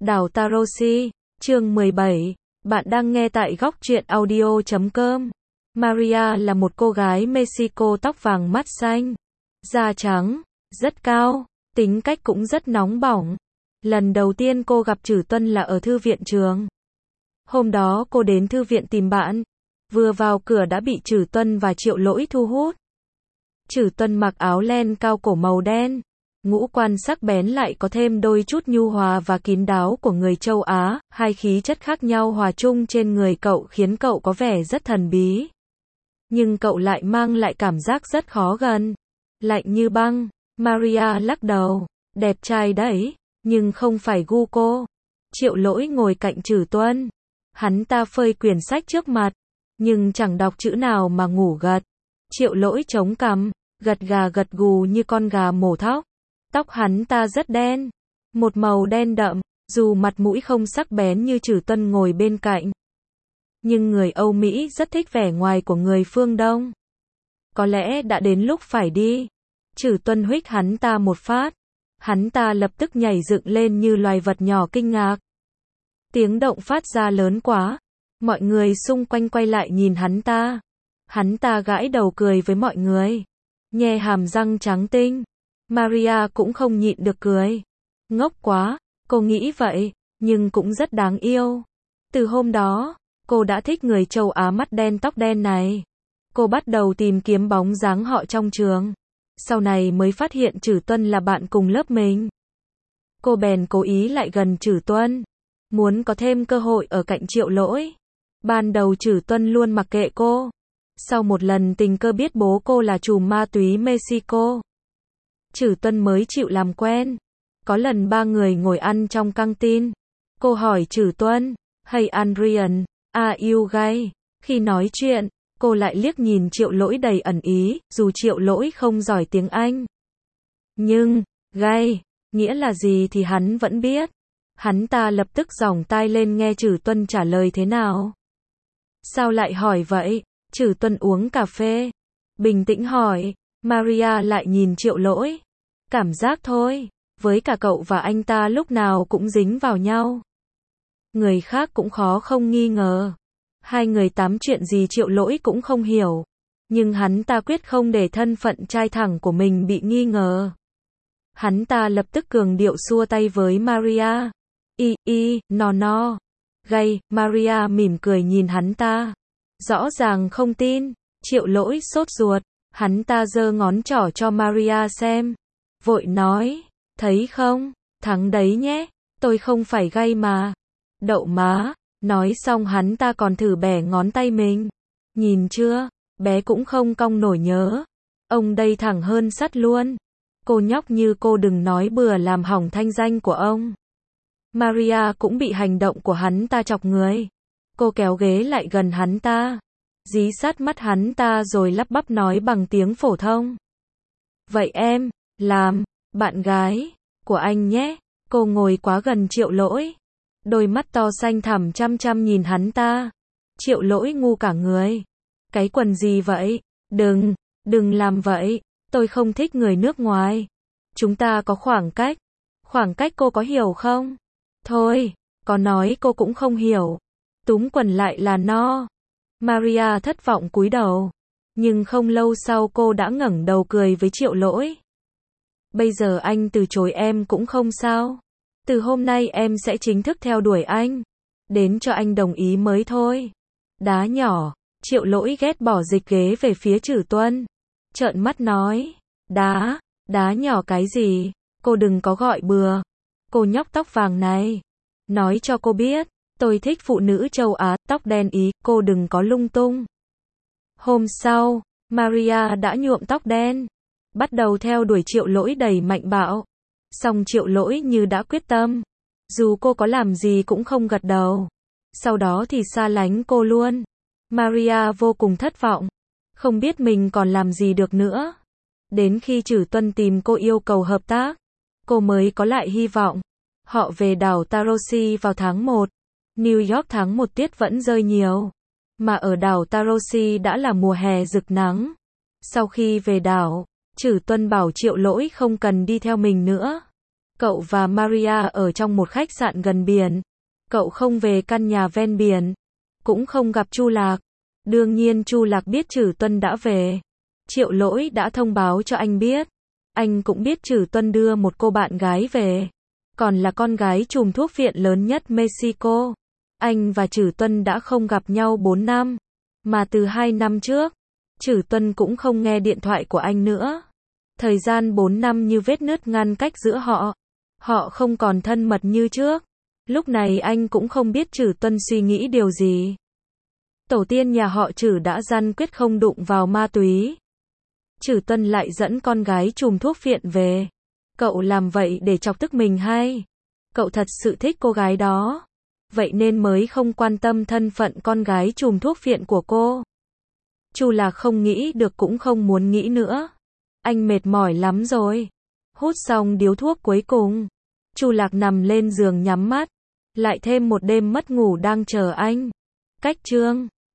Đảo Tarosi, chương 17, bạn đang nghe tại góc truyện audio.com. Maria là một cô gái Mexico tóc vàng mắt xanh, da trắng, rất cao, tính cách cũng rất nóng bỏng. Lần đầu tiên cô gặp Trử Tuân là ở thư viện trường. Hôm đó cô đến thư viện tìm bạn, vừa vào cửa đã bị Trử Tuân và Triệu Lỗi thu hút. Trử Tuân mặc áo len cao cổ màu đen, ngũ quan sắc bén lại có thêm đôi chút nhu hòa và kín đáo của người châu Á, hai khí chất khác nhau hòa chung trên người cậu khiến cậu có vẻ rất thần bí. Nhưng cậu lại mang lại cảm giác rất khó gần, lạnh như băng. Maria lắc đầu, đẹp trai đấy, nhưng không phải gu cô. Triệu Lỗi ngồi cạnh Trử Tuân, hắn ta phơi quyển sách trước mặt, nhưng chẳng đọc chữ nào mà ngủ gật. Triệu Lỗi chống cằm, gật gà gật gù như con gà mổ thóc. Tóc hắn ta rất đen, một màu đen đậm, dù mặt mũi không sắc bén như Trử Tuân ngồi bên cạnh. Nhưng người Âu Mỹ rất thích vẻ ngoài của người phương Đông. Có lẽ đã đến lúc phải đi. Trử Tuân huých hắn ta một phát. Hắn ta lập tức nhảy dựng lên như loài vật nhỏ kinh ngạc. Tiếng động phát ra lớn quá. Mọi người xung quanh quay lại nhìn hắn ta. Hắn ta gãi đầu cười với mọi người, nhe hàm răng trắng tinh. Maria cũng không nhịn được cười. Ngốc quá, cô nghĩ vậy, nhưng cũng rất đáng yêu. Từ hôm đó, cô đã thích người châu Á mắt đen tóc đen này. Cô bắt đầu tìm kiếm bóng dáng họ trong trường. Sau này mới phát hiện Trử Tuân là bạn cùng lớp mình. Cô bèn cố ý lại gần Trử Tuân, muốn có thêm cơ hội ở cạnh Triệu Lỗi. Ban đầu Trử Tuân luôn mặc kệ cô. Sau một lần tình cờ biết bố cô là trùm ma túy Mexico, Trử Tuân mới chịu làm quen. Có lần ba người ngồi ăn trong căng tin. Cô hỏi Trử Tuân, "Hey Adrian, are you gay?" Khi nói chuyện, cô lại liếc nhìn Triệu Lỗi đầy ẩn ý, dù Triệu Lỗi không giỏi tiếng Anh. Nhưng, gay, nghĩa là gì thì hắn vẫn biết. Hắn ta lập tức giỏng tai lên nghe Trử Tuân trả lời thế nào. Sao lại hỏi vậy? Trử Tuân uống cà phê, bình tĩnh hỏi. Maria lại nhìn Triệu Lỗi. Cảm giác thôi, với cả cậu và anh ta lúc nào cũng dính vào nhau. Người khác cũng khó không nghi ngờ. Hai người tám chuyện gì Triệu Lỗi cũng không hiểu. Nhưng hắn ta quyết không để thân phận trai thẳng của mình bị nghi ngờ. Hắn ta lập tức cường điệu xua tay với Maria. No. Gay, Maria mỉm cười nhìn hắn ta. Rõ ràng không tin. Triệu Lỗi sốt ruột. Hắn ta giơ ngón trỏ cho Maria xem. Vội nói, thấy không, thắng đấy nhé, tôi không phải gay mà. Đậu má, nói xong hắn ta còn thử bẻ ngón tay mình. Nhìn chưa, bé cũng không cong nổi nhớ. Ông đây thẳng hơn sắt luôn. Cô nhóc như cô đừng nói bừa làm hỏng thanh danh của ông. Maria cũng bị hành động của hắn ta chọc người. Cô kéo ghế lại gần hắn ta, dí sát mắt hắn ta rồi lắp bắp nói bằng tiếng phổ thông. Vậy em, làm, bạn gái của anh nhé. Cô ngồi quá gần Triệu Lỗi. Đôi mắt to xanh thẳm chăm chăm nhìn hắn ta. Triệu Lỗi ngu cả người. Cái quần gì vậy? Đừng làm vậy. Tôi không thích người nước ngoài. Chúng ta có khoảng cách. Khoảng cách cô có hiểu không? Thôi, có nói cô cũng không hiểu. Túm quần lại là no. Maria thất vọng cúi đầu. Nhưng không lâu sau cô đã ngẩng đầu cười với Triệu Lỗi. Bây giờ anh từ chối em cũng không sao. Từ hôm nay em sẽ chính thức theo đuổi anh. Đến cho anh đồng ý mới thôi. Đá nhỏ. Triệu Lỗi ghét bỏ dịch ghế về phía Trử Tuân. Trợn mắt nói. Đá nhỏ cái gì? Cô đừng có gọi bừa. Cô nhóc tóc vàng này. Nói cho cô biết. Tôi thích phụ nữ châu Á, tóc đen ý, cô đừng có lung tung. Hôm sau, Maria đã nhuộm tóc đen, bắt đầu theo đuổi Triệu Lỗi đầy mạnh bạo. Song Triệu Lỗi như đã quyết tâm. Dù cô có làm gì cũng không gật đầu. Sau đó thì xa lánh cô luôn. Maria vô cùng thất vọng. Không biết mình còn làm gì được nữa. Đến khi Trử Tuân tìm cô yêu cầu hợp tác, cô mới có lại hy vọng. Họ về đảo Tarosi vào tháng 1. New York tháng 1 tiết vẫn rơi nhiều. Mà ở đảo Tarosi đã là mùa hè rực nắng. Sau khi về đảo, Trử Tuân bảo Triệu Lỗi không cần đi theo mình nữa. Cậu và Maria ở trong một khách sạn gần biển. Cậu không về căn nhà ven biển, cũng không gặp Chu Lạc. Đương nhiên Chu Lạc biết Trử Tuân đã về. Triệu Lỗi đã thông báo cho anh biết. Anh cũng biết Trử Tuân đưa một cô bạn gái về, còn là con gái trùm thuốc viện lớn nhất Mexico. Anh và Trử Tuân đã không gặp nhau 4 năm, mà từ 2 năm trước, Trử Tuân cũng không nghe điện thoại của anh nữa. Thời gian 4 năm như vết nứt ngăn cách giữa họ. Họ không còn thân mật như trước. Lúc này anh cũng không biết Trử Tuân suy nghĩ điều gì. Tổ tiên nhà họ Trử đã răn quyết không đụng vào ma túy. Trử Tuân lại dẫn con gái trùm thuốc viện về. Cậu làm vậy để chọc tức mình hay? Cậu thật sự thích cô gái đó, vậy nên mới không quan tâm thân phận con gái trùm thuốc viện của cô. Chu Lạc không nghĩ được cũng không muốn nghĩ nữa. Anh mệt mỏi lắm rồi. Hút xong điếu thuốc cuối cùng, Chu Lạc nằm lên giường nhắm mắt. Lại thêm một đêm mất ngủ đang chờ anh. Cách chương